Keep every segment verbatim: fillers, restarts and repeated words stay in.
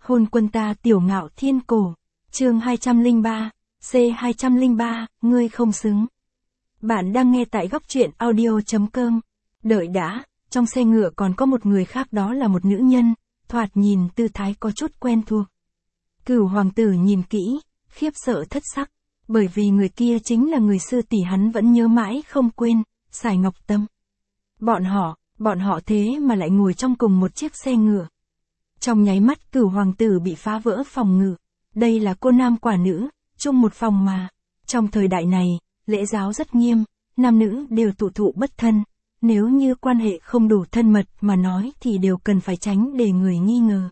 Hôn quân ta tiểu ngạo thiên cổ. Chương hai trăm lẻ ba, C hai trăm lẻ ba, ngươi không xứng. Bạn đang nghe tại góc truyện audio chấm com. Đợi đã, trong xe ngựa còn có một người khác, đó là một nữ nhân, thoạt nhìn tư thái có chút quen thuộc. Cửu hoàng tử nhìn kỹ, khiếp sợ thất sắc, bởi vì người kia chính là người sư tỷ hắn vẫn nhớ mãi không quên, Sải Ngọc Tâm. Bọn họ, bọn họ thế mà lại ngồi trong cùng một chiếc xe ngựa. Trong nháy mắt cửu hoàng tử bị phá vỡ phòng ngự. Đây là cô nam quả nữ, chung một phòng mà. Trong thời đại này, lễ giáo rất nghiêm, nam nữ đều tụ thụ bất thân. Nếu như quan hệ không đủ thân mật mà nói thì đều cần phải tránh để người nghi ngờ.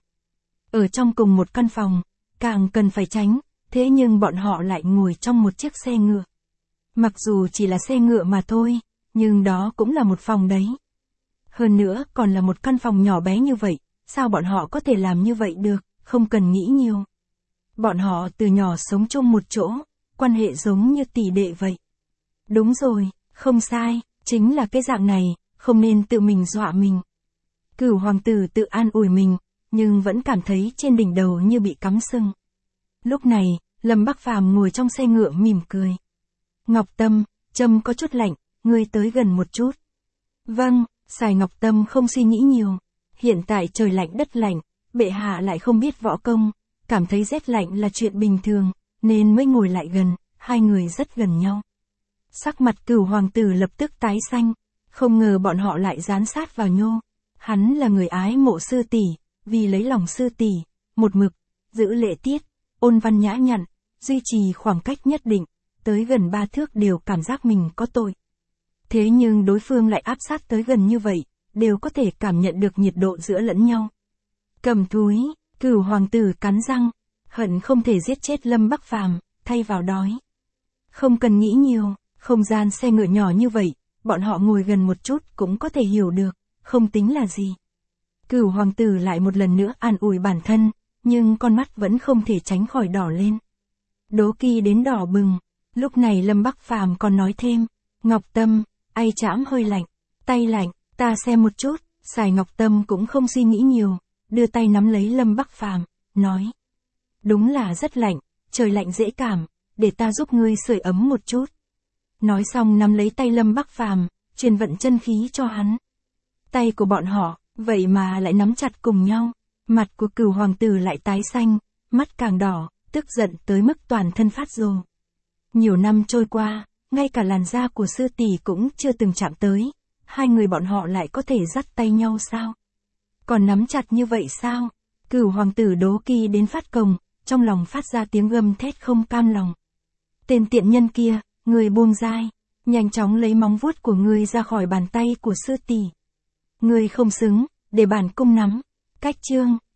Ở trong cùng một căn phòng, càng cần phải tránh, thế nhưng bọn họ lại ngồi trong một chiếc xe ngựa. Mặc dù chỉ là xe ngựa mà thôi, nhưng đó cũng là một phòng đấy. Hơn nữa còn là một căn phòng nhỏ bé như vậy, sao bọn họ có thể làm như vậy được, không cần nghĩ nhiều. Bọn họ từ nhỏ sống chung một chỗ, quan hệ giống như tỷ đệ vậy. Đúng rồi, không sai, chính là cái dạng này, không nên tự mình dọa mình. Cửu hoàng tử tự an ủi mình, nhưng vẫn cảm thấy trên đỉnh đầu như bị cắm sừng. Lúc này, Lâm Bắc Phàm ngồi trong xe ngựa mỉm cười. Ngọc Tâm, châm có chút lạnh, ngươi tới gần một chút. Vâng, Sải Ngọc Tâm không suy nghĩ nhiều. Hiện tại trời lạnh đất lạnh, bệ hạ lại không biết võ công, cảm thấy rét lạnh là chuyện bình thường, nên mới ngồi lại gần, hai người rất gần nhau. Sắc mặt cửu hoàng tử lập tức tái xanh, không ngờ bọn họ lại dán sát vào nhô. Hắn là người ái mộ sư tỷ, vì lấy lòng sư tỷ, một mực, giữ lễ tiết, ôn văn nhã nhặn, duy trì khoảng cách nhất định, tới gần ba thước đều cảm giác mình có tội. Thế nhưng đối phương lại áp sát tới gần như vậy, đều có thể cảm nhận được nhiệt độ giữa lẫn nhau. Cầm thúi, cửu hoàng tử cắn răng, hận không thể giết chết Lâm Bắc Phàm, thay vào đói. Không cần nghĩ nhiều, không gian xe ngựa nhỏ như vậy, bọn họ ngồi gần một chút cũng có thể hiểu được, không tính là gì. Cửu hoàng tử lại một lần nữa an ủi bản thân, nhưng con mắt vẫn không thể tránh khỏi đỏ lên. Đố kỵ đến đỏ bừng, lúc này Lâm Bắc Phàm còn nói thêm, Ngọc Tâm, ai chãm hơi lạnh, tay lạnh, ta xem một chút. Sải Ngọc Tâm cũng không suy nghĩ nhiều, đưa tay nắm lấy Lâm Bắc Phàm, nói. Đúng là rất lạnh, trời lạnh dễ cảm, để ta giúp ngươi sưởi ấm một chút. Nói xong nắm lấy tay Lâm Bắc Phàm, truyền vận chân khí cho hắn. Tay của bọn họ, vậy mà lại nắm chặt cùng nhau, mặt của cửu hoàng tử lại tái xanh, mắt càng đỏ, tức giận tới mức toàn thân phát rồ. Nhiều năm trôi qua, ngay cả làn da của sư tỷ cũng chưa từng chạm tới. Hai người bọn họ lại có thể dắt tay nhau sao? Còn nắm chặt như vậy sao? Cửu hoàng tử đố kỵ đến phát cồng, trong lòng phát ra tiếng gầm thét không cam lòng. Tên tiện nhân kia, người buông dai, nhanh chóng lấy móng vuốt của ngươi ra khỏi bàn tay của sư tỷ. Ngươi không xứng, để bản cung nắm. Cách chương.